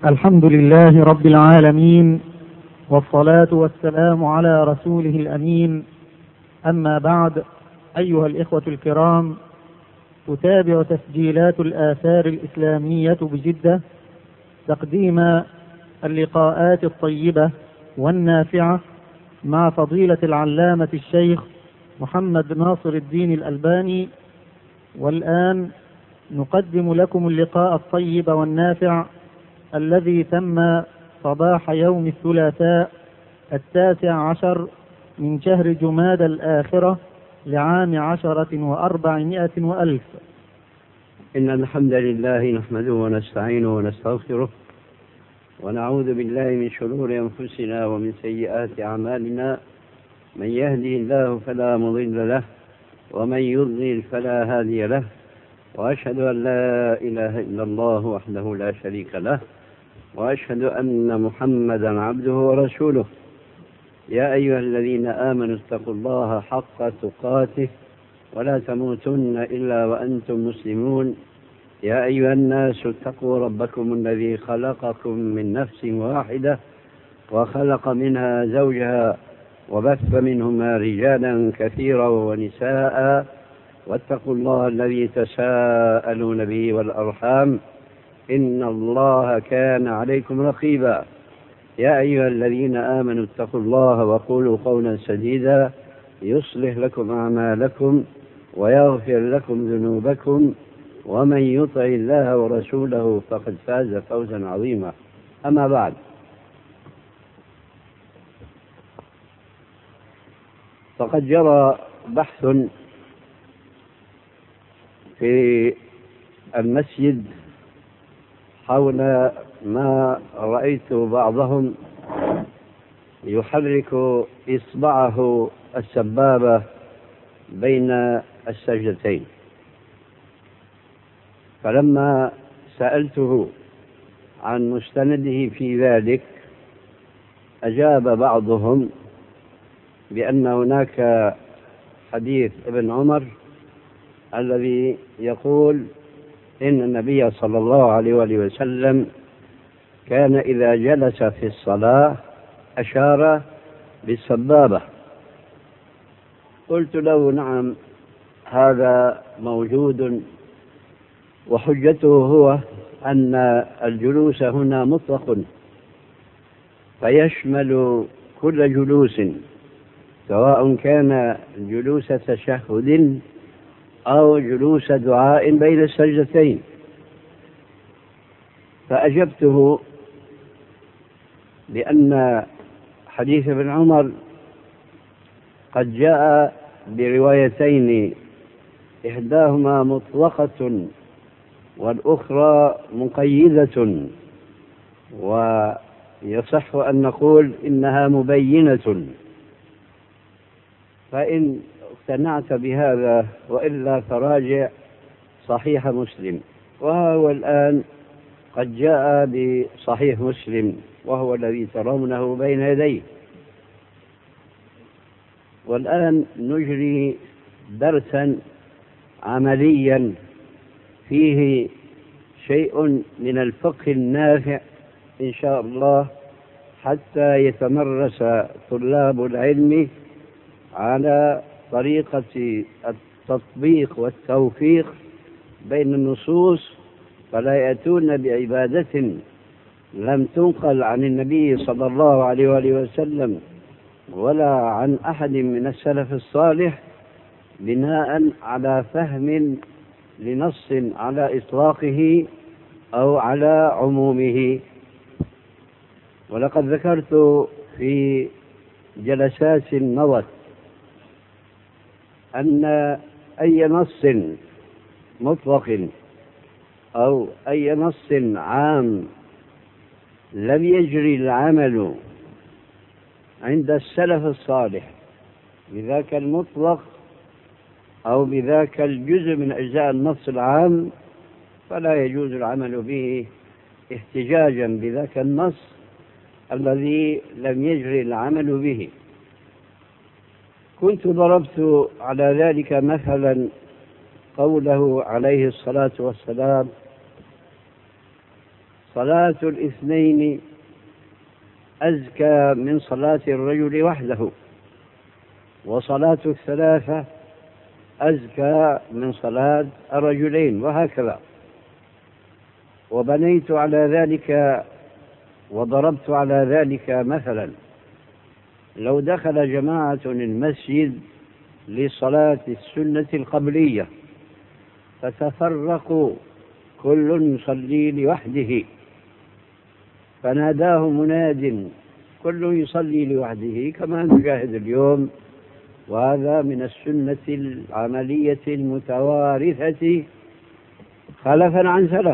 الحمد لله رب العالمين، والصلاة والسلام على رسوله الأمين. أما بعد، أيها الإخوة الكرام، تتابع تسجيلات الآثار الإسلامية بجدة تقديم اللقاءات الطيبة والنافعة مع فضيلة العلامة الشيخ محمد ناصر الدين الألباني. والآن نقدم لكم اللقاء الطيب والنافع الذي تم صباح يوم الثلاثاء 19 من شهر جمادى الآخرة لعام 10,400 إن الحمد لله نحمده ونستعينه ونستغفره ونعوذ بالله من شرور أنفسنا ومن سيئات أعمالنا. من يهدي الله فلا مضل له ومن يضلل فلا هادي له، وأشهد أن لا إله إلا الله وحده لا شريك له، وأشهد أن محمدا عبده ورسوله. يا أيها الذين آمنوا اتقوا الله حق تقاته ولا تموتن إلا وأنتم مسلمون. يا أيها الناس اتقوا ربكم الذي خلقكم من نفس واحدة وخلق منها زوجها وبث منهما رجالا كثيرا ونساء، واتقوا الله الذي تساءلون به والأرحام إن الله كان عليكم رقيبا. يا أيها الذين آمنوا اتقوا الله وقولوا قولا سديدا يصلح لكم أعمالكم ويغفر لكم ذنوبكم، ومن يطع الله ورسوله فقد فاز فوزا عظيما. أما بعد، فقد جرى بحث في المسجد حول ما رأيت بعضهم يحرك إصبعه السبابة بين السجدتين، فلما سألته عن مستنده في ذلك أجاب بعضهم بأن هناك حديث ابن عمر الذي يقول إن النبي صلى الله عليه وسلم كان إذا جلس في الصلاة أشار بالسبابة. قلت له نعم، هذا موجود، وحجته هو أن الجلوس هنا مطلق فيشمل كل جلوس، سواء كان جلوس تشهد أو جلوس دعاء بين السجدتين. فأجبته بأن حديث ابن عمر قد جاء بروايتين، إحداهما مطلقة والأخرى مقيدة، ويصح أن نقول إنها مبينة. فإن اقتنعت بهذا وإلا فراجع صحيح مسلم، وهو الآن قد جاء بصحيح مسلم وهو الذي ترونه بين يديه. والآن نجري درسا عمليا فيه شيء من الفقه النافع إن شاء الله، حتى يتمرس طلاب العلم على طريقة التطبيق والتوفيق بين النصوص، فلا يأتون بعبادة لم تنقل عن النبي صلى الله عليه وسلم ولا عن أحد من السلف الصالح بناء على فهم لنص على إطلاقه أو على عمومه. ولقد ذكرت في جلسات مضت أن أي نص مطلق أو أي نص عام لم يجري العمل عند السلف الصالح بذاك المطلق أو بذاك الجزء من أجزاء النص العام، فلا يجوز العمل به احتجاجا بذاك النص الذي لم يجري العمل به. كنت ضربت على ذلك مثلا قوله عليه الصلاة والسلام: صلاة الاثنين أزكى من صلاة الرجل وحده، وصلاة الثلاثة أزكى من صلاة الرجلين، وهكذا. وبنيت على ذلك وضربت على ذلك مثلا: لو دخل جماعة المسجد لصلاة السنة القبلية فتفرقوا كل يصلي لوحده، فناداه مناد كل يصلي لوحده كما نشاهد اليوم، وهذا من السنة العملية المتوارثة خلفا عن سلف.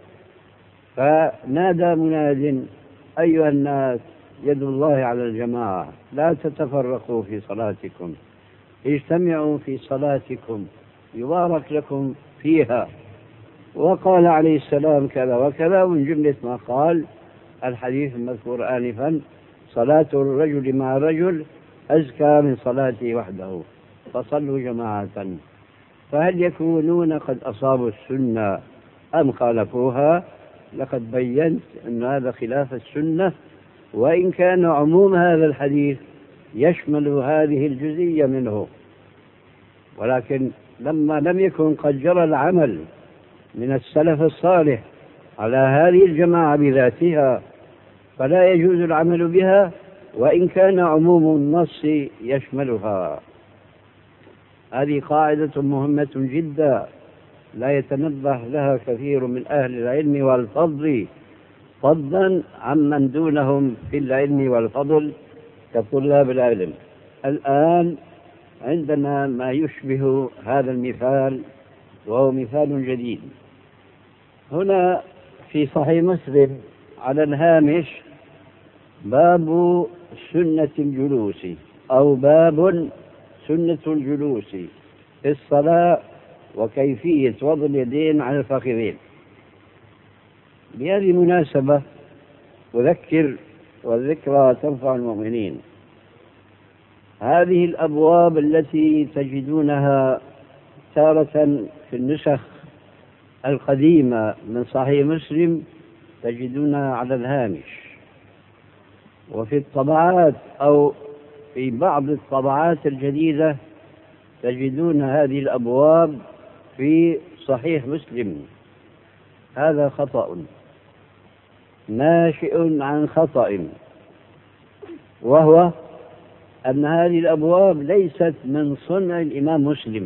فنادى مناد: أيها الناس، يد الله على الجماعة، لا تتفرقوا في صلاتكم، اجتمعوا في صلاتكم يبارك لكم فيها. وقال عليه السلام كذا وكذا، ومن جملة ما قال الحديث المذكور آنفا: صلاة الرجل مع رجل أزكى من صلاته وحده، فصلوا جماعة. فهل يكونون قد أصابوا السنة أم خالفوها؟ لقد بينت أن هذا خلاف السنة، وإن كان عموم هذا الحديث يشمل هذه الجزئية منه، ولكن لما لم يكن قد جرى العمل من السلف الصالح على هذه الجماعة بذاتها فلا يجوز العمل بها، وإن كان عموم النص يشملها. هذه قاعدة مهمة جدا لا يتنبه لها كثير من أهل العلم والفضل، فضلا عمن دونهم في العلم والفضل كطلاب العلم. الآن عندنا ما يشبه هذا المثال، وهو مثال جديد. هنا في صحيح مسلم على الهامش باب سنة الجلوس، أو باب سنة الجلوس في الصلاة وكيفية وضع اليدين على الفخذين. بهذه المناسبة أذكر، والذكرى تنفع المؤمنين، هذه الأبواب التي تجدونها تارة في النسخ القديمة من صحيح مسلم تجدونها على الهامش، وفي الطبعات أو في بعض الطبعات الجديدة تجدون هذه الأبواب في صحيح مسلم. هذا خطأ ناشئ عن خطأ، وهو أن هذه الأبواب ليست من صنع الإمام مسلم،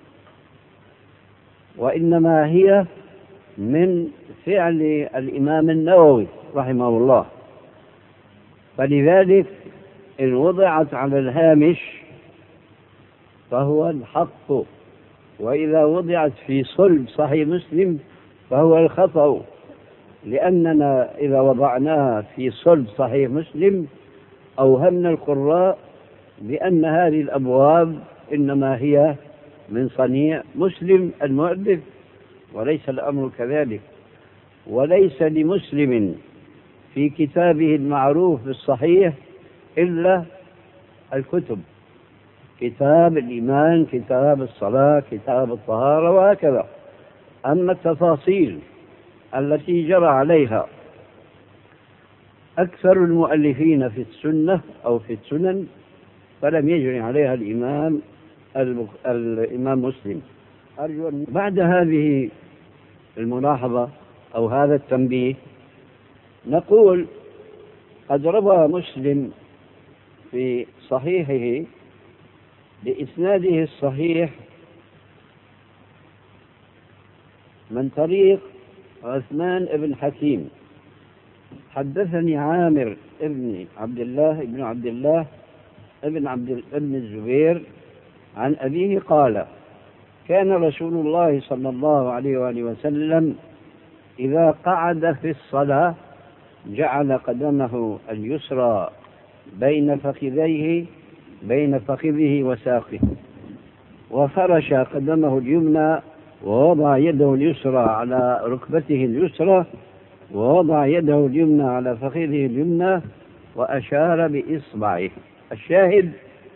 وإنما هي من فعل الإمام النووي رحمه الله. فلذلك إن وضعت على الهامش فهو الحق، وإذا وضعت في صلب صحيح مسلم فهو الخطأ، لأننا إذا وضعناها في صلب صحيح مسلم أوهمنا القراء بأن هذه الأبواب إنما هي من صنيع مسلم المؤلف، وليس الأمر كذلك. وليس لمسلم في كتابه المعروف بالصحيح إلا الكتب: كتاب الإيمان، كتاب الصلاة، كتاب الطهارة، وهكذا. أما التفاصيل التي جرى عليها أكثر المؤلفين في السنة أو في السنن فلم يجري عليها الإمام مسلم. أرجو أن بعد هذه الملاحظة أو هذا التنبيه نقول: قد روى مسلم في صحيحه بإسناده الصحيح من طريق عثمان بن حكيم: حدثني عامر ابن عبد الله ابن الزبير عن أبيه قال: كان رسول الله صلى الله عليه وآله وسلم إذا قعد في الصلاة جعل قدمه اليسرى بين فخذه وساقه، وفرش قدمه اليمنى، ووضع يده اليسرى على ركبته اليسرى، ووضع يده اليمنى على فخذه اليمنى، وأشار بإصبعه. الشاهد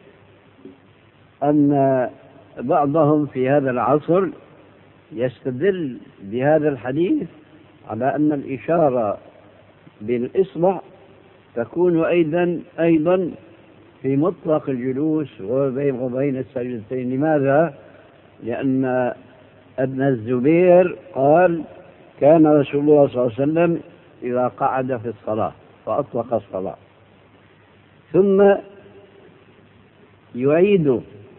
أن بعضهم في هذا العصر يستدل بهذا الحديث على أن الإشارة بالإصبع تكون أيضا في مطلق الجلوس وبين السجدتين. لماذا؟ لأن ابن الزبير قال كان رسول الله صلى الله عليه وسلم إذا قعد في الصلاة فأطلق الصلاة. ثم يعيد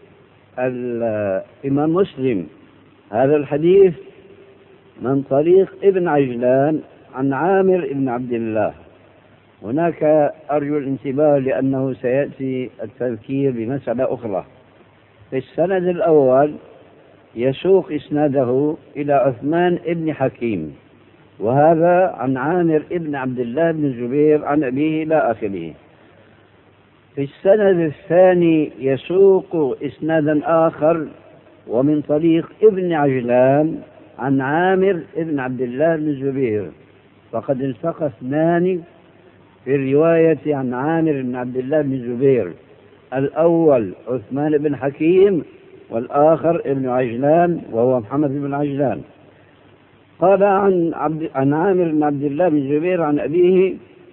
الإمام مسلم هذا الحديث من طريق ابن عجلان عن عامر بن عبد الله. هناك أرجو الانتباه لأنه سيأتي التذكير بمسألة أخرى. في السند الأول يسوق إسناده إلى عثمان بن حكيم، وهذا عن عامر بن عبد الله بن الزبير عن أبيه إلى آخره. في السند الثاني يسوق إسنادا آخر ومن طريق ابن عجلان عن عامر بن عبد الله بن الزبير، فقد التقى اثنان في الرواية عن عامر بن عبد الله بن الزبير، الأول عثمان بن حكيم والآخر ابن عجلان وهو محمد بن عجلان. قال عن عامر بن عبد الله بن الزبير عن أبيه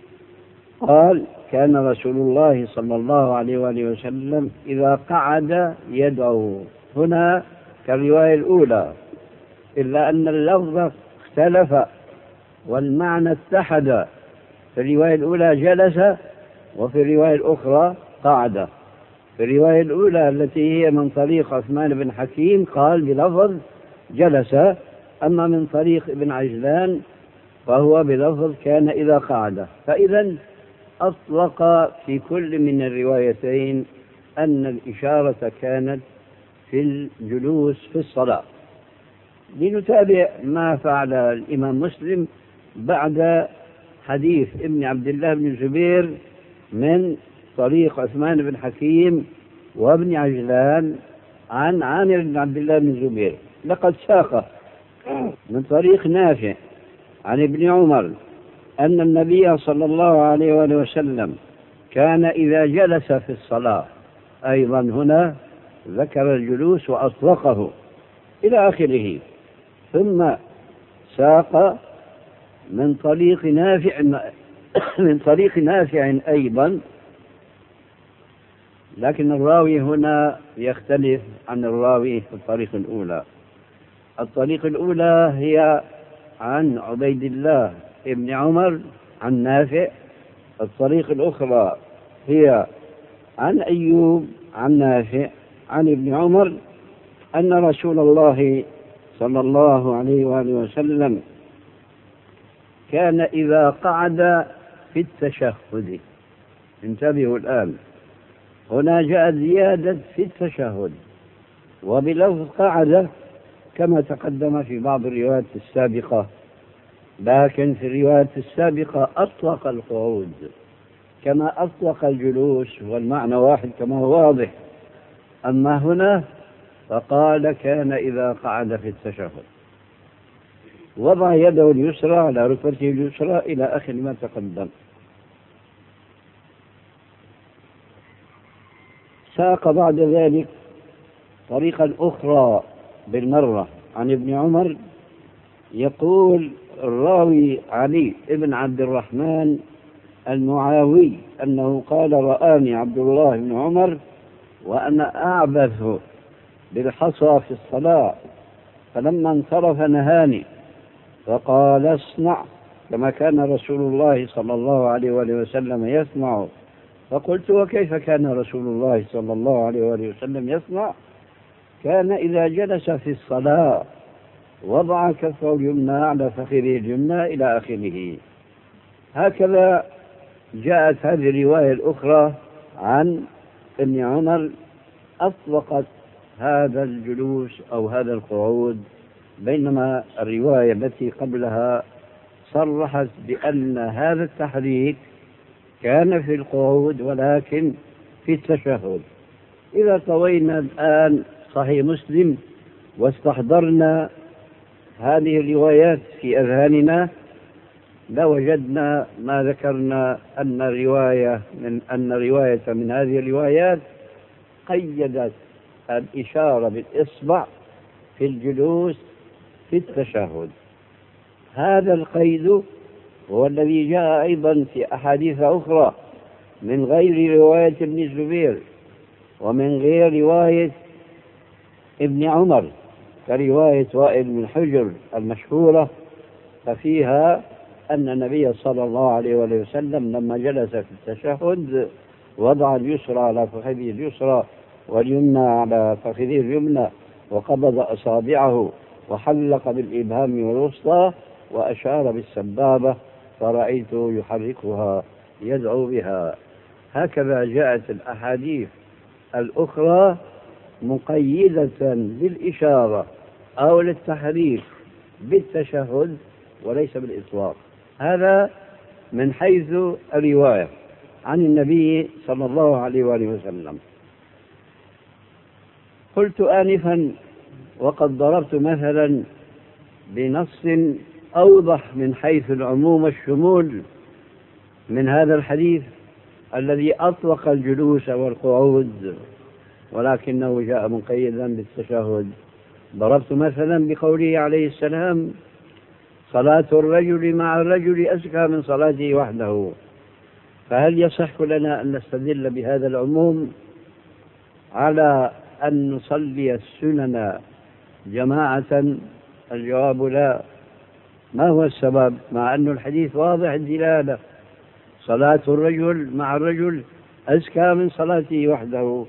قال كان رسول الله صلى الله عليه وآله وسلم إذا قعد يدعو، هنا كالرواية الأولى، إلا أن اللفظ اختلف والمعنى اتحد. في الرواية الأولى جلس، وفي الرواية الأخرى قعد. في الرواية الأولى التي هي من طريق عثمان بن حكيم قال بلفظ جلس، أما من طريق ابن عجلان فهو بلفظ كان إذا قعد. فإذا أطلق في كل من الروايتين أن الإشارة كانت في الجلوس في الصلاة. لنتابع ما فعل الإمام مسلم بعد حديث ابن عبد الله بن الزبير من طريق عثمان بن حكيم وابن عجلان عن عامر بن عبد الله بن الزبير. لقد ساق من طريق نافع عن ابن عمر أن النبي صلى الله عليه وآله وسلم كان إذا جلس في الصلاة، أيضا هنا ذكر الجلوس وأطلقه إلى آخره. ثم ساق من طريق نافع أيضا، لكن الراوي هنا يختلف عن الراوي في الطريق الأولى. الطريق الأولى هي عن عبيد الله ابن عمر عن نافع، الطريق الأخرى هي عن أيوب عن نافع عن ابن عمر أن رسول الله صلى الله عليه وآله وسلم كان إذا قعد في التشهد. انتبهوا الآن، هنا جاءت زيادة في التشهد وبلفظ قعد كما تقدم في بعض الروايات السابقة، لكن في الرواية السابقة أطلق القعود كما أطلق الجلوس، والمعنى واحد كما هو واضح. أما هنا فقال كان إذا قعد في التشهد وضع يده اليسرى على ركبته اليسرى إلى آخر ما تقدم. ساق بعد ذلك طريقا أخرى بالمرة عن ابن عمر، يقول الراوي علي ابن عبد الرحمن المعاوي أنه قال رآني عبد الله بن عمر وأنا أعبث بالحصى في الصلاة، فلما انصرف نهاني فقال اصنع كما كان رسول الله صلى الله عليه وآله وسلم يصنع. فقلت وكيف كان رسول الله صلى الله عليه وآله وسلم يصنع؟ كان إذا جلس في الصلاة وضع كفه اليمنى على فخذه اليمنى إلى آخره. هكذا جاءت هذه الرواية الأخرى عن ابن عمر أطلقت هذا الجلوس أو هذا القعود، بينما الرواية التي قبلها صرحت بأن هذا التحريك كان في القعود ولكن في التشهد. إذا طوينا الآن صحيح مسلم واستحضرنا هذه الروايات في أذهاننا لوجدنا ما ذكرنا أن رواية من هذه الروايات قيدت الإشارة بالإصبع في الجلوس في التشهد. هذا القيد هو الذي جاء أيضا في أحاديث أخرى من غير رواية ابن الزبير ومن غير رواية ابن عمر، كرواية وائل بن حجر المشهورة، ففيها أن النبي صلى الله عليه وسلم لما جلس في التشهد وضع اليسرى على فخذه اليسرى واليمنى على فخذه اليمنى، وقبض أصابعه وحلق بالإبهام والوسطى وأشار بالسبابة، فرأيته يحركها يدعو بها. هكذا جاءت الأحاديث الأخرى مقيدة بالإشارة أو للتحريك بالتشهد وليس بالإطلاق. هذا من حيث الرواية عن النبي صلى الله عليه وآله وسلم. قلت آنفا وقد ضربت مثلا بنص أوضح من حيث العموم والشمول من هذا الحديث الذي أطلق الجلوس والقعود، ولكنه جاء مقيدا بالتشهد. ضربت مثلا بقوله عليه السلام: صلاة الرجل مع الرجل أزكى من صلاته وحده. فهل يصح لنا أن نستدل بهذا العموم على أن نصلي السنن جماعة؟ الجواب لا. ما هو السبب؟ مع أن الحديث واضح الدلالة: صلاة الرجل مع الرجل أزكى من صلاته وحده.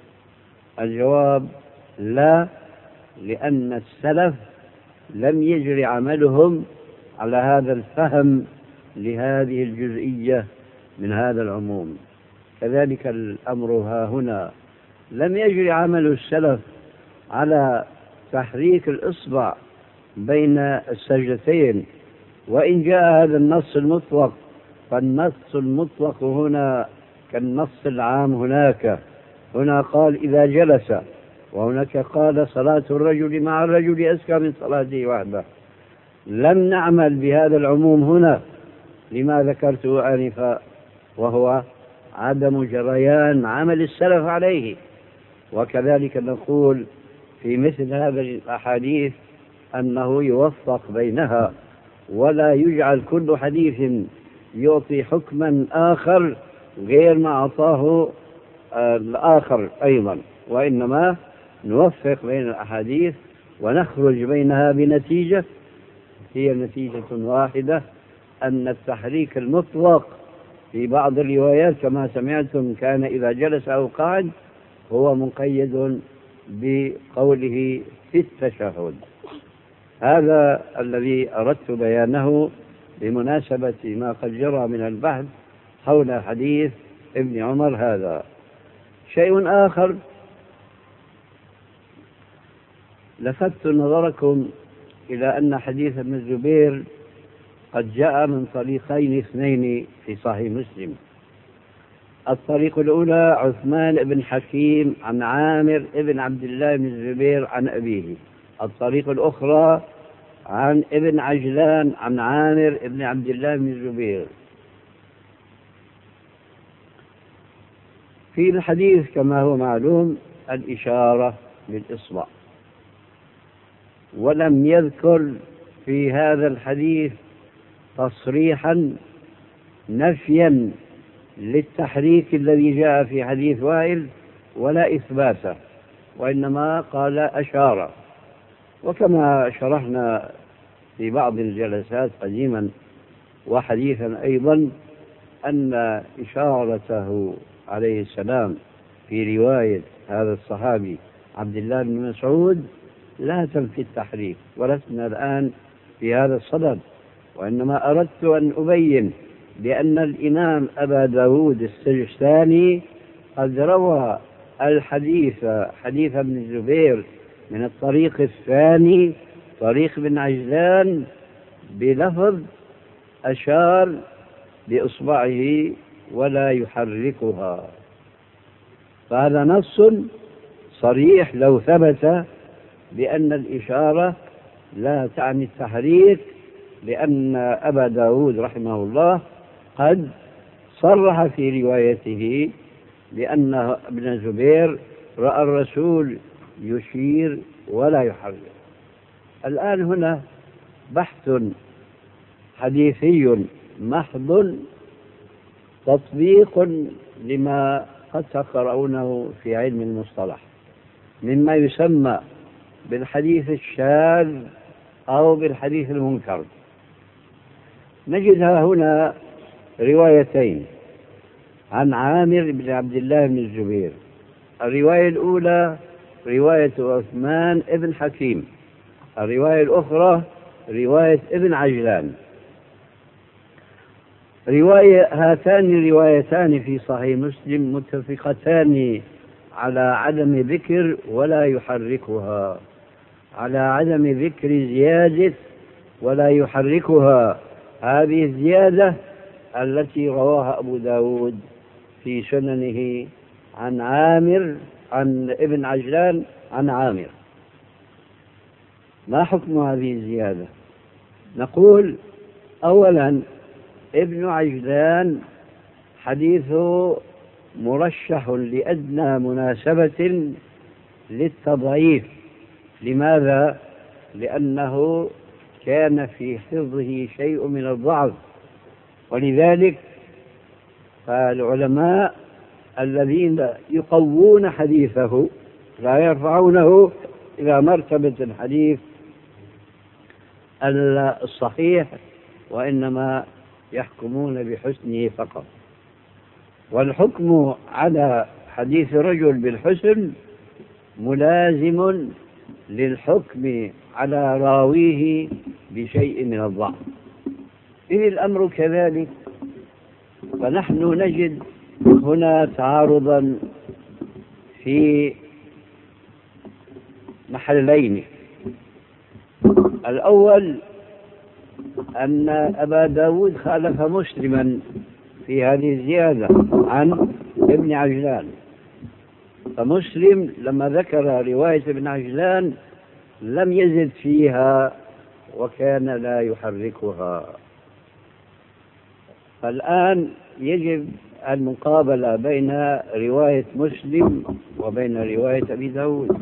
الجواب لا، لأن السلف لم يجري عملهم على هذا الفهم لهذه الجزئية من هذا العموم. كذلك الأمر ها هنا، لم يجري عمل السلف على تحريك الإصبع بين السجدتين، وإن جاء هذا النص المطلق فالنص المطلق هنا كالنص العام هناك. هنا قال إذا جلس، وهناك قال صلاة الرجل مع الرجل أزكى من صلاته وحده. لم نعمل بهذا العموم هنا لما ذكرته آنفا، وهو عدم جريان عمل السلف عليه. وكذلك نقول في مثل هذه الأحاديث أنه يوفق بينها، ولا يجعل كل حديث يعطي حكما آخر غير ما أعطاه الآخر أيضا، وإنما نوفق بين الأحاديث ونخرج بينها بنتيجة هي نتيجة واحدة: أن التحريك المطلق في بعض الروايات كما سمعتم كان إذا جلس أو قعد هو مقيد بقوله في التشهد. هذا الذي أردت بيانه بمناسبة ما قد جرى من البحث حول حديث ابن عمر هذا. شيء آخر، لفت نظركم إلى أن حديث ابن الزبير قد جاء من طريقين اثنين في صحيح مسلم. الطريق الأولى عثمان بن حكيم عن عامر بن عبد الله بن الزبير عن أبيه. الطريق الأخرى عن ابن عجلان عن عامر بن عبد الله بن الزبير. في الحديث كما هو معلوم الإشارة بالإصبع، ولم يذكر في هذا الحديث تصريحا نفيا للتحريك الذي جاء في حديث وائل ولا إثباته، وإنما قال أشار. وكما شرحنا في بعض الجلسات قديما وحديثا أيضا أن إشارته عليه السلام في رواية هذا الصحابي عبد الله بن مسعود لا تنفي التحريك، ولسنا الآن في هذا الصدد، وإنما أردت أن أبين بأن الإمام أبا داود السجستاني قد روى الحديث حديث ابن الزبير من الطريق الثاني طريق بن عجلان بلفظ أشار بإصبعه ولا يحركها. فهذا نص صريح لو ثبت بأن الإشارة لا تعني التحريك، لأن أبا داود رحمه الله قد صرح في روايته بأن ابن الزبير رأى الرسول يشير ولا يحرك. الآن هنا بحث حديثي محض تطبيق لما قد تقرؤونه في علم المصطلح مما يسمى بالحديث الشاذ أو بالحديث المنكر. نجدها هنا روايتين عن عامر بن عبد الله بن الزبير. الرواية الأولى رواية عثمان بن حكيم، الرواية الأخرى رواية ابن عجلان. هاتان الروايتان في صحيح مسلم متفقتان على عدم ذكر ولا يحركها، على عدم ذكر زيادة ولا يحركها. هذه الزيادة التي رواها أبو داود في سننه عن عامر عن ابن عجلان عن عامر. ما حكم هذه الزيادة؟ نقول أولا ابن عجلان حديثه مرشح لأدنى مناسبة للتضعيف. لماذا؟ لأنه كان في حفظه شيء من الضعف، ولذلك فالعلماء الذين يقوون حديثه لا يرفعونه إلى مرتبة الحديث الصحيح، وإنما يحكمون بحسنه فقط. والحكم على حديث رجل بالحسن ملازم للحكم على راويه بشيء من الضعف. إذ الأمر كذلك، فنحن نجد هنا تعارضا في محلين. الأول أن أبا داود خالف مسلما في هذه الزيادة عن ابن عجلان، فمسلم لما ذكر رواية ابن عجلان لم يزد فيها وكان لا يحركها. فالآن يجب المقابلة بين رواية مسلم وبين رواية أبي داود.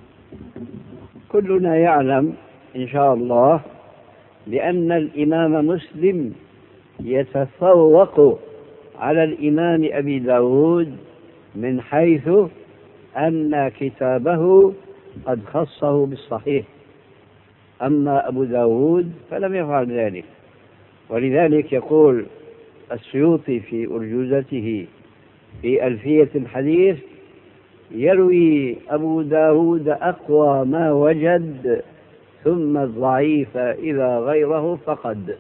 كلنا يعلم إن شاء الله بأن الإمام مسلم يتفوق على الإمام أبي داود من حيث أن كتابه قد خصه بالصحيح، أما أبو داود فلم يفعل ذلك. ولذلك يقول السيوطي في أرجوزته في ألفية الحديث: يروي أبو داود أقوى ما وجد ثم الضعيف إذا غيره فقد.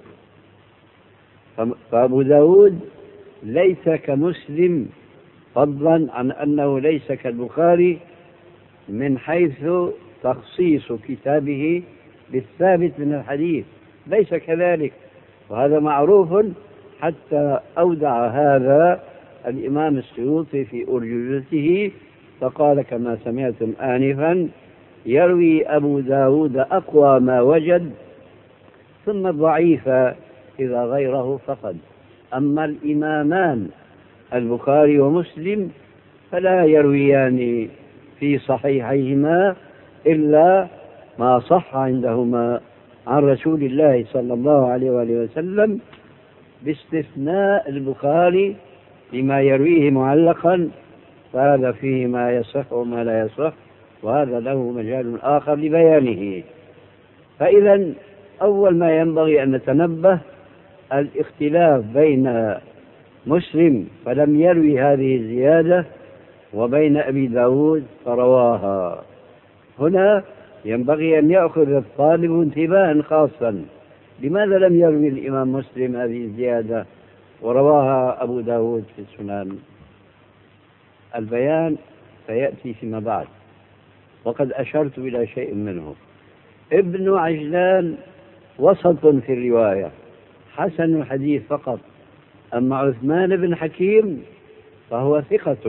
فأبو داود ليس كمسلم، فضلا عن أنه ليس كالبخاري من حيث تخصيص كتابه بالثابت من الحديث، ليس كذلك، وهذا معروف. حتى أودع هذا الإمام السيوطي في أرجوزته فقال كما سمعتم آنفا: يروي أبو داود أقوى ما وجد ثم الضعيف إذا غيره فقد. أما الإمامان البخاري ومسلم فلا يرويان في صحيحيهما إلا ما صح عندهما عن رسول الله صلى الله عليه وآله وسلم، باستثناء البخاري بما يرويه معلقا، فهذا فيه ما يصح وما لا يصح، وهذا له مجال آخر لبيانه. فإذا أول ما ينبغي أن نتنبه الاختلاف بين مسلم فلم يروي هذه الزيادة وبين أبي داود فرواها. هنا ينبغي أن يأخذ الطالب انتباها خاصا: لماذا لم يروي الإمام مسلم هذه الزيادة ورواها أبو داود في السنن؟ البيان سيأتي فيما بعد، وقد أشرت إلى شيء منه. ابن عجلان وسط في الرواية، حسن الحديث فقط. أما عثمان بن حكيم فهو ثقة،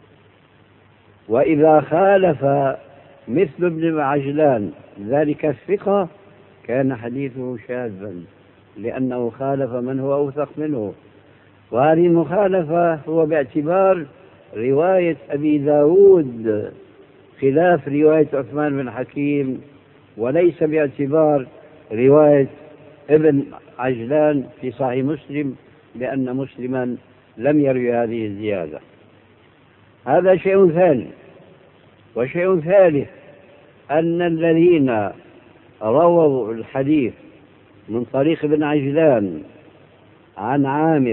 وإذا خالف مثل ابن عجلان ذلك الثقة كان حديثه شاذا، لأنه خالف من هو أوثق منه. وهذه المخالفة هو باعتبار رواية أبي داود خلاف رواية عثمان بن حكيم، وليس باعتبار رواية ابن عجلان في صحيح مسلم لأن مسلما لم يروي هذه الزيادة. هذا شيء ثاني. وشيء ثالث أن الذين رووا الحديث من طريق ابن عجلان عن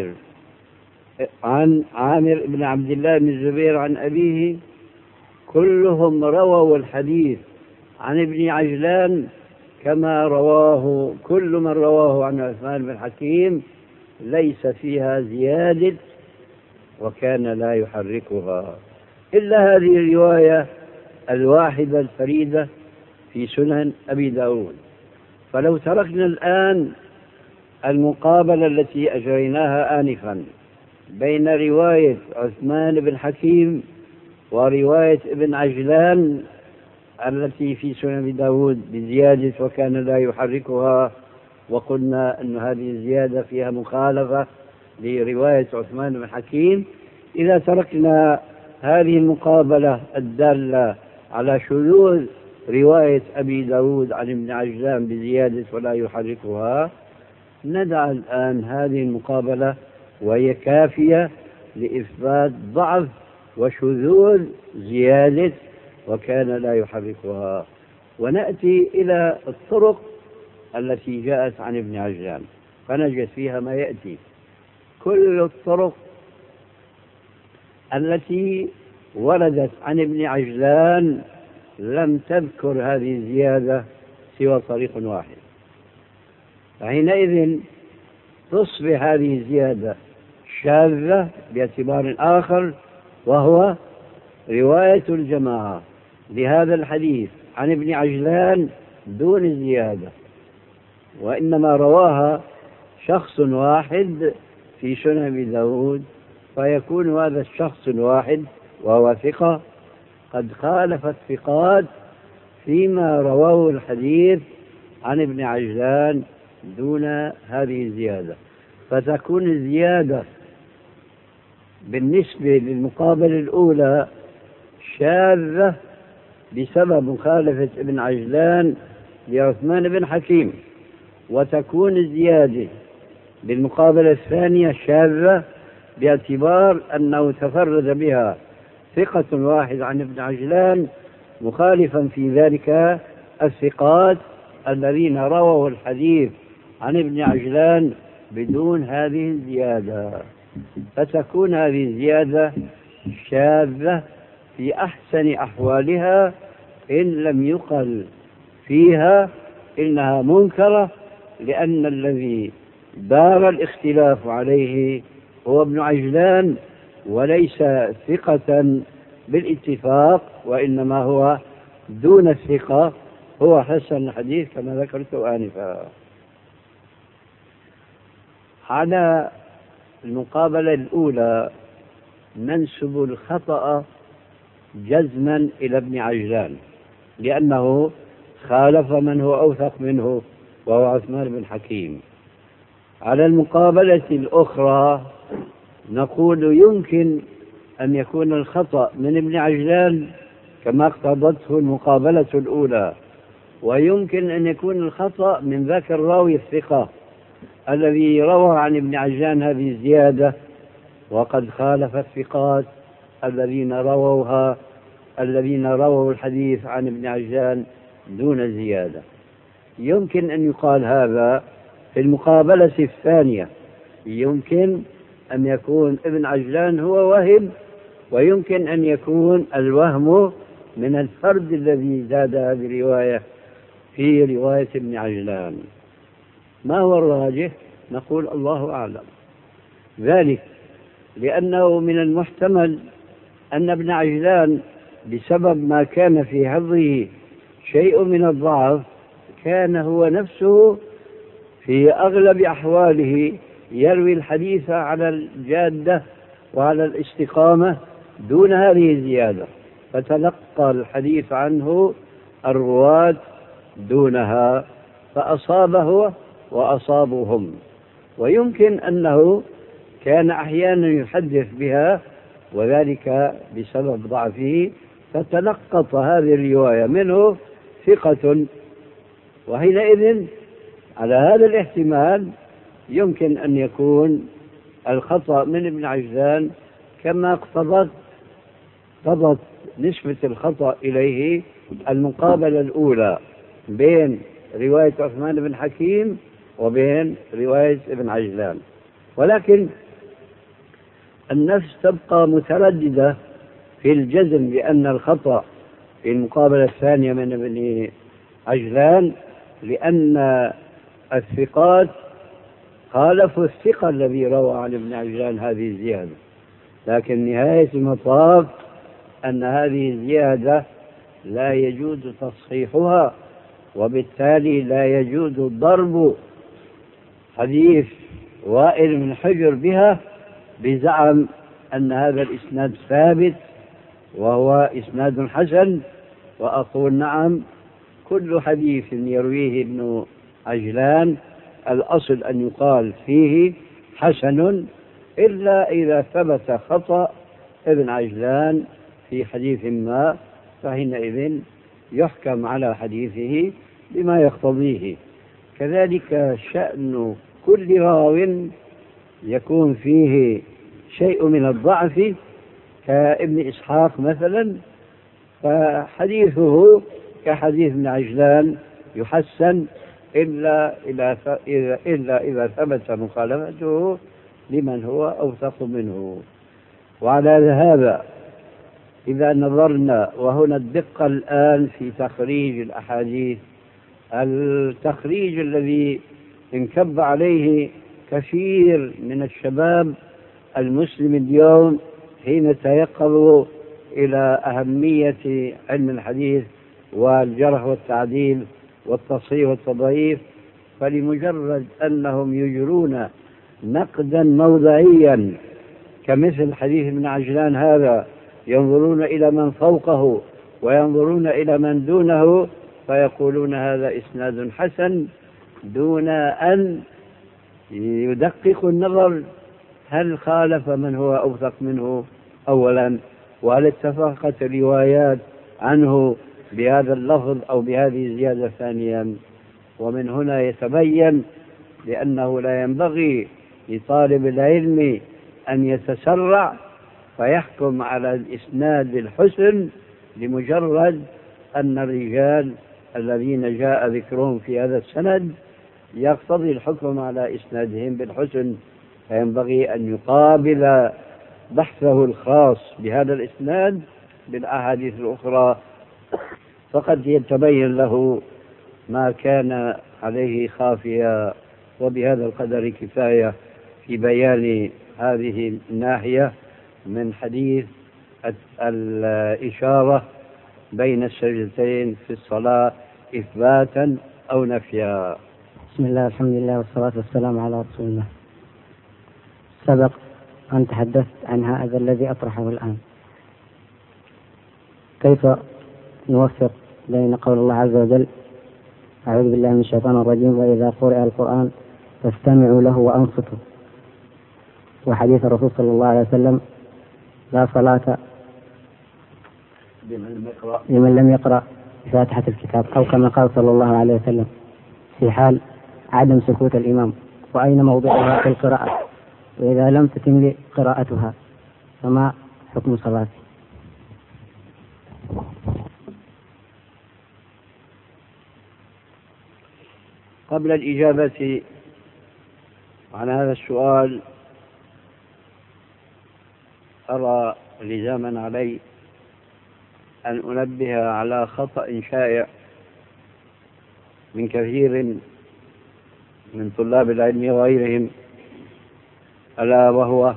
عامر بن عبد الله بن الزبير عن أبيه كلهم رووا الحديث عن ابن عجلان كما رواه كل من رواه عن عثمان بن حكيم، ليس فيها زيادة وكان لا يحركها إلا هذه الرواية الواحدة الفريدة في سنن أبي داود. فلو تركنا الآن المقابلة التي أجريناها آنفا بين رواية عثمان بن حكيم ورواية ابن عجلان التي في سنن أبي داود بزيادة وكان لا يحركها، وقلنا أن هذه الزيادة فيها مخالفة لرواية عثمان بن حكيم، إذا تركنا هذه المقابلة الدالة على شذوذ رواية أبي داود عن ابن عجلان بزيادة ولا يحركها، ندع الآن هذه المقابلة وهي كافية لإثبات ضعف وشذوذ زيادة وكان لا يحركها، ونأتي إلى الطرق التي جاءت عن ابن عجلان فنجد فيها ما يأتي. كل الطرق التي وردت عن ابن عجلان لم تذكر هذه الزيادة سوى طريق واحد، فحينئذ تصبح هذه الزيادة شاذة باعتبار آخر، وهو رواية الجماعة لهذا الحديث عن ابن عجلان دون زيادة، وإنما رواها شخص واحد في سنن أبي داود، فيكون هذا الشخص الواحد وهو ثقة قد خالف الثقات فيما رواه الحديث عن ابن عجلان دون هذه الزيادة، فتكون الزيادة بالنسبة للمقابلة الأولى شاذة بسبب مخالفة ابن عجلان لعثمان بن حكيم، وتكون الزيادة بالمقابلة الثانية شاذة باعتبار أنه تفرد بها ثقة واحد عن ابن عجلان مخالفا في ذلك الثقات الذين رووا الحديث عن ابن عجلان بدون هذه الزيادة، فتكون هذه الزيادة شاذة في أحسن أحوالها إن لم يقل فيها إنها منكرة، لأن الذي دار الاختلاف عليه هو ابن عجلان وليس ثقة بالاتفاق، وإنما هو دون الثقة، هو حسن الحديث كما ذكرت آنفا. على المقابلة الأولى ننسب الخطأ جزما إلى ابن عجلان لأنه خالف من هو أوثق منه وهو عثمان بن حكيم. على المقابلة الأخرى نقول يمكن أن يكون الخطأ من ابن عجلان كما اقتضته المقابلة الأولى، ويمكن أن يكون الخطأ من ذاك الراوي الثقة الذي روى عن ابن عجلان هذه الزيادة وقد خالف الثقات الذين رووا الحديث عن ابن عجلان دون زيادة. يمكن أن يقال هذا في المقابلة الثانية، يمكن أن يكون ابن عجلان هو وهم، ويمكن أن يكون الوهم من الفرد الذي زاد هذه الرواية في رواية ابن عجلان. ما هو الراجح؟ نقول الله أعلم، ذلك لأنه من المحتمل أن ابن عجلان بسبب ما كان في حفظه شيء من الضعف كان هو نفسه في أغلب أحواله يروي الحديث على الجادة وعلى الاستقامة دون هذه الزيادة، فتلقى الحديث عنه الرواة دونها، فأصابه وأصابهم. ويمكن أنه كان أحيانا يحدث بها وذلك بسبب ضعفه، فتلقط هذه الرواية منه ثقة، وحينئذ على هذا الاحتمال يمكن أن يكون الخطأ من ابن عجلان كما اقتضت نسبة الخطأ إليه المقابلة الأولى بين رواية عثمان بن حكيم وبين رواية ابن عجلان. ولكن النفس تبقى مترددة في الجزم بأن الخطأ في المقابلة الثانية من ابن عجلان، لأن الثقات خالفوا الثقة الذي روى عن ابن عجلان هذه الزيادة. لكن نهاية المطاف أن هذه الزيادة لا يجوز تصحيحها، وبالتالي لا يجوز ضرب حديث وائل بن حجر بها بزعم أن هذا الإسناد ثابت وهو إسناد حسن. وأقول نعم، كل حديث يرويه ابن عجلان الأصل أن يقال فيه حسن، إلا إذا ثبت خطأ ابن عجلان في حديث ما، فحينئذ يحكم على حديثه بما يقتضيه. كذلك شأن كل راو يكون فيه شيء من الضعف كابن إسحاق مثلا، فحديثه كحديث ابن عجلان يحسن إلا إذا ثبت مخالفته لمن هو أوثق منه. وعلى هذا إذا نظرنا، وهنا الدقة الآن في تخريج الأحاديث، التخريج الذي انكب عليه كثير من الشباب المسلم اليوم حين تيقظوا إلى أهمية علم الحديث والجرح والتعديل والتصحيح والتضعيف، فلمجرد أنهم يجرون نقدا موضعيا كمثل حديث ابن عجلان هذا، ينظرون إلى من فوقه وينظرون إلى من دونه فيقولون هذا إسناد حسن، دون أن يدققوا النظر هل خالف من هو أوثق منه أولا، وهل اتفقت الروايات عنه بهذا اللفظ أو بهذه الزيادة ثانيا. ومن هنا يتبين لأنه لا ينبغي لطالب العلم أن يتسرع فيحكم على الإسناد بالحسن لمجرد أن الرجال الذين جاء ذكرهم في هذا السند يقتضي الحكم على إسنادهم بالحسن، فينبغي أن يقابل بحثه الخاص بهذا الإسناد بالأحاديث الأخرى، فقد يتبين له ما كان عليه خافيا. وبهذا القدر كفاية في بيان هذه الناحية من حديث الإشارة بين السجدتين في الصلاة إثباتا أو نفيا. بسم الله، الحمد لله، والصلاة والسلام على رسول الله. سبق أن تحدثت عن هذا الذي أطرحه الآن، كيف نوفق بين قول الله عز وجل أعوذ بالله من الشيطان الرجيم وإذا قرئ القرآن فاستمعوا له وأنصتوا، وحديث الرسول صلى الله عليه وسلم لا صلاة لمن لم يقرأ بفاتحة الكتاب، أو كما قال صلى الله عليه وسلم في حال عدم سكوت الإمام، وأين موضعها في القراءة، وإذا لم تتم قراءتها فما حكم صلاتي؟ قبل الإجابة عن هذا السؤال أرى لزاما علي أن أنبه على خطأ شائع من كثير من طلاب العلم وغيرهم، ألا وهو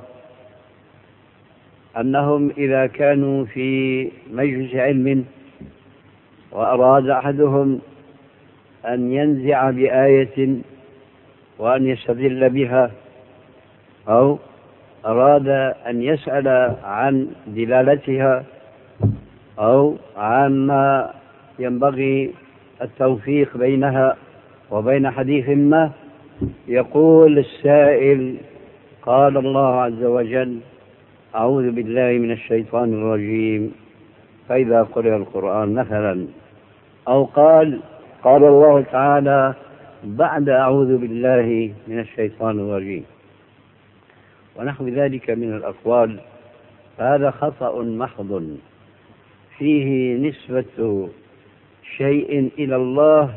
أنهم إذا كانوا في مجلس علم وأراد أحدهم أن ينزع بآية وأن يستدل بها، أو أراد أن يسأل عن دلالتها أو عما ينبغي التوفيق بينها وبين حديث ما، يقول السائل قال الله عز وجل أعوذ بالله من الشيطان الرجيم فإذا قرئ القرآن مثلا، أو قال الله تعالى بعد أعوذ بالله من الشيطان الرجيم ونحو ذلك من الأقوال، هذا خطأ محض فيه نسبة شيء إلى الله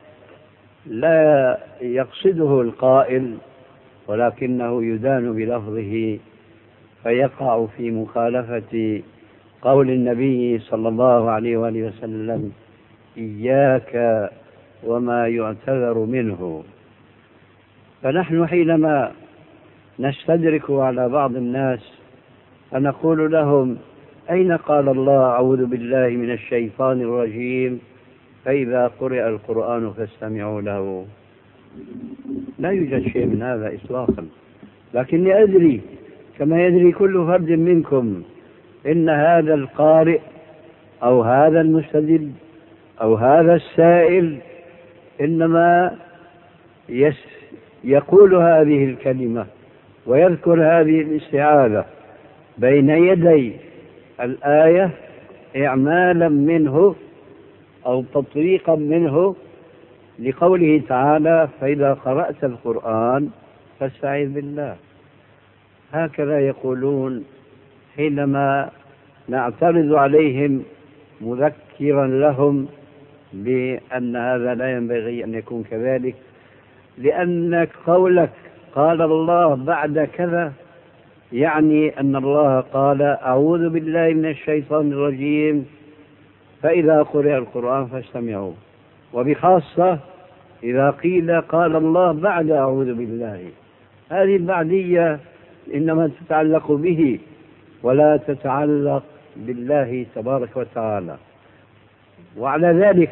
لا يقصده القائل، ولكنه يدان بلفظه فيقع في مخالفة قول النبي صلى الله عليه وآله وسلم: إياك وما يعتذر منه. فنحن حينما نستدرك على بعض الناس فنقول لهم: أين قال الله أعوذ بالله من الشيطان الرجيم فإذا قرئ القرآن فاستمعوا له؟ لا يوجد شيء من هذا إطلاقا، لكني أدري كما يدري كل فرد منكم إن هذا القارئ أو هذا المستدل أو هذا السائل إنما يقول هذه الكلمة ويذكر هذه الاستعاذة بين يدي الآية إعمالا منه أو تطبيقا منه لقوله تعالى: فإذا قرأت القرآن فاستعذ بالله. هكذا يقولون حينما نعترض عليهم مذكرا لهم بأن هذا لا ينبغي أن يكون كذلك، لأن قولك قال الله بعد كذا يعني أن الله قال: أعوذ بالله من الشيطان الرجيم فإذا قرئ القرآن فاستمعوا، وبخاصة إذا قيل قال الله بعد أعوذ بالله. هذه البعدية إنما تتعلق به ولا تتعلق بالله تبارك وتعالى. وعلى ذلك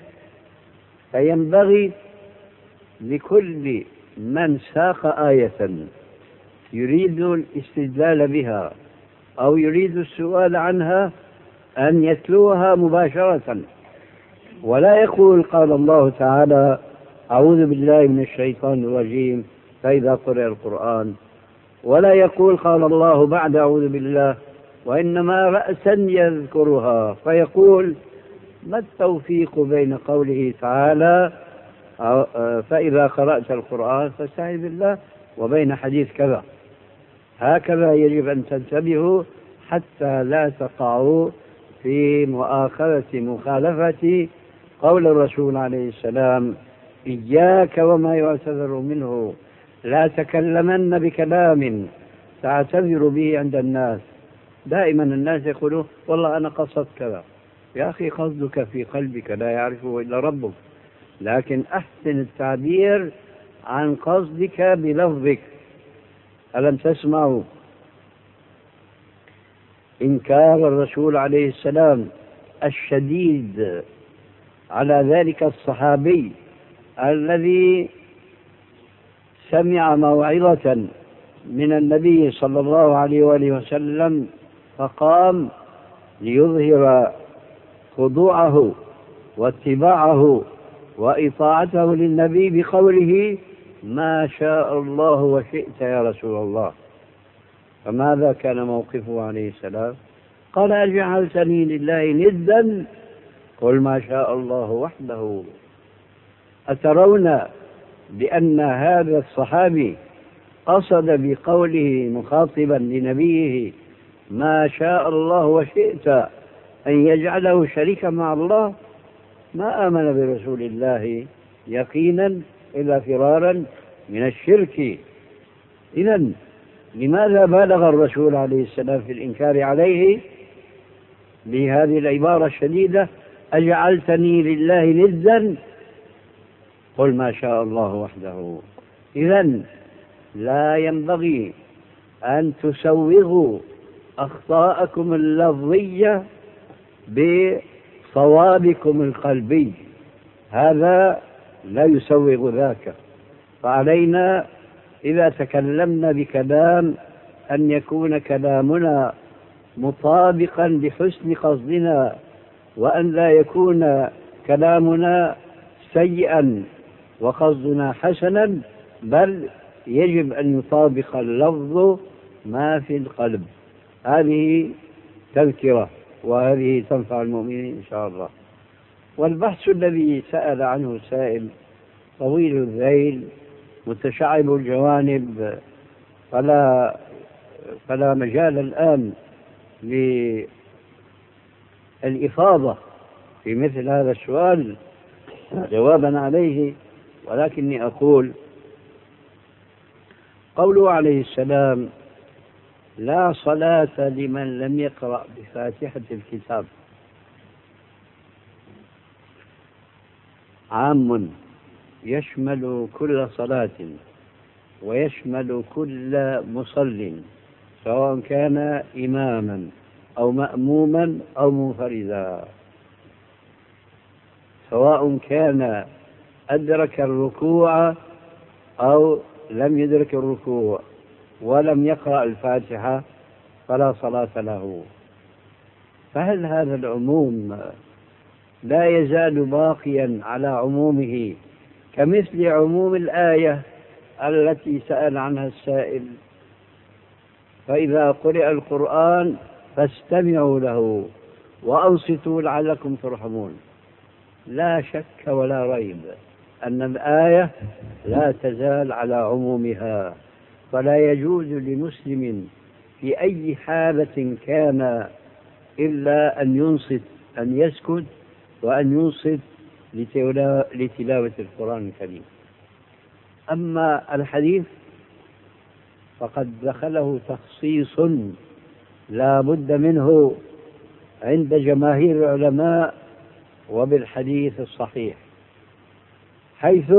فينبغي لكل من ساق آية يريد الاستدلال بها أو يريد السؤال عنها أن يتلوها مباشرة، ولا يقول قال الله تعالى: أعوذ بالله من الشيطان الرجيم فإذا قرئ القرآن، ولا يقول قال الله بعد أعوذ بالله، وإنما رأسا يذكرها فيقول: ما التوفيق بين قوله تعالى فإذا قرأت القرآن فاستعذ بالله وبين حديث كذا؟ هكذا يجب أن تنتبهوا حتى لا تقعوا في مخالفة قول الرسول عليه السلام: إياك وما يعتذر منه، لا تكلمن بكلام تعتذر به عند الناس. دائما الناس يقولون: والله أنا قصدت كذا. يا أخي، قصدك في قلبك لا يعرفه إلا ربك، لكن أحسن التعبير عن قصدك بلفظك. ألم تسمعوا إنكار الرسول عليه السلام الشديد على ذلك الصحابي الذي سمع موعظة من النبي صلى الله عليه وآله وسلم فقام ليظهر خضوعه واتباعه وإطاعته للنبي بقوله: ما شاء الله وشئت يا رسول الله. فماذا كان موقفه عليه السلام؟ قال: أجعلتني لله ندا؟ قل ما شاء الله وحده. أترون بأن هذا الصحابي قصد بقوله مخاطبا لنبيه ما شاء الله وشئت أن يجعله شريكا مع الله؟ ما آمن برسول الله يقينا إلا فرارا من الشرك. إذن لماذا بالغ الرسول عليه السلام في الإنكار عليه بهذه العبارة الشديدة: أجعلتني لله ندا؟ قل ما شاء الله وحده. إذن لا ينبغي أن تسوغوا أخطاءكم اللفظية بصوابكم القلبي، هذا لا يسوغ ذاك. فعلينا إذا تكلمنا بكلام أن يكون كلامنا مطابقا لحسن قصدنا، وأن لا يكون كلامنا سيئا وقصدنا حسنا، بل يجب أن يطابق اللفظ ما في القلب. هذه تذكرة، وهذه تنفع المؤمنين إن شاء الله. والبحث الذي سأل عنه السائل طويل الذيل متشعب الجوانب، فلا مجال الآن للإفاضة في مثل هذا السؤال جوابا عليه، ولكني أقول قوله عليه السلام: لا صلاة لمن لم يقرأ بفاتحة الكتاب، عام يشمل كل صلاة ويشمل كل مصل، سواء كان إماما أو مأموما أو منفردا، سواء كان أدرك الركوع أو لم يدرك الركوع ولم يقرأ الفاتحة فلا صلاة له. فهل هذا العموم لا يزال باقيا على عمومه كمثل عموم الآية التي سأل عنها السائل: فإذا قرئ القرآن فاستمعوا له وأنصتوا لعلكم ترحمون؟ لا شك ولا ريب أن الآية لا تزال على عمومها، فلا يجوز لمسلم في أي حالة كان إلا أن ينصت، أن يسكت وأن ينصت لتلاوة القرآن الكريم. أما الحديث فقد دخله تخصيص لا بد منه عند جماهير العلماء وبالحديث الصحيح، حيث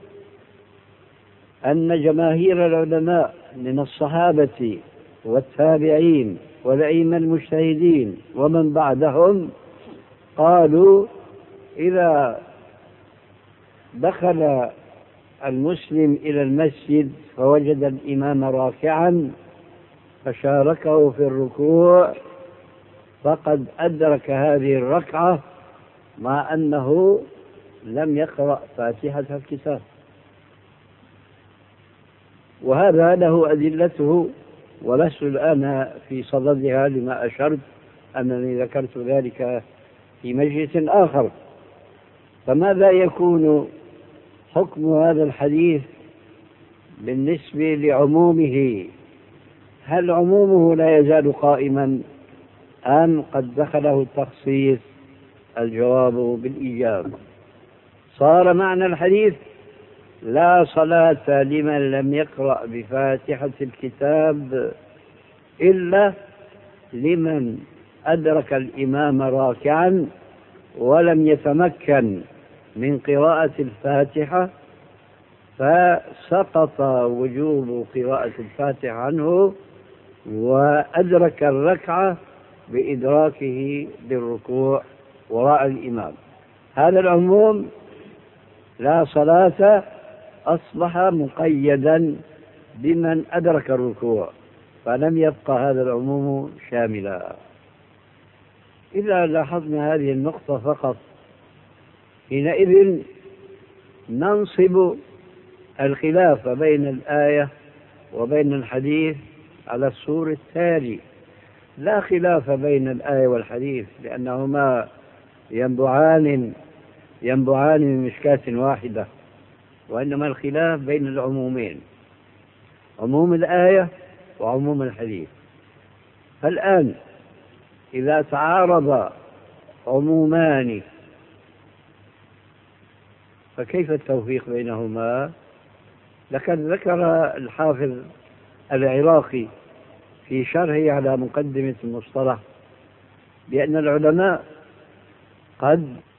أن جماهير العلماء من الصحابة والتابعين والأئمة المجتهدين ومن بعدهم قالوا: إذا دخل المسلم إلى المسجد فوجد الإمام راكعا فشاركه في الركوع فقد أدرك هذه الركعة مع أنه لم يقرأ فاتحة الكتاب. وهذا له أدلته، ولست الآن في صددها لما أشرت أنني ذكرت ذلك في مجلس آخر. فماذا يكون حكم هذا الحديث بالنسبة لعمومه؟ هل عمومه لا يزال قائما أم قد دخله التخصيص؟ الجواب بالإيجاب. صار معنى الحديث: لا صلاة لمن لم يقرأ بفاتحة الكتاب إلا لمن أدرك الإمام راكعا ولم يتمكن من قراءة الفاتحة فسقط وجوب قراءة الفاتحة عنه وأدرك الركعة بإدراكه للركوع وراء الإمام. هذا العموم لا صلاة أصبح مقيدا بمن أدرك الركوع، فلم يبقى هذا العموم شاملا. إذا لاحظنا هذه النقطة فقط حينئذ ننصب الخلاف بين الآية وبين الحديث على الصور التالي: لا خلاف بين الآية والحديث لأنهما ينبعان من مشكاة واحدة، وإنما الخلاف بين العمومين، عموم الآية وعموم الحديث. فالآن إذا تعارض عمومان فكيف التوفيق بينهما؟ لقد ذكر الحافظ العراقي في شرحه على مقدمة المصطلح بأن العلماء قد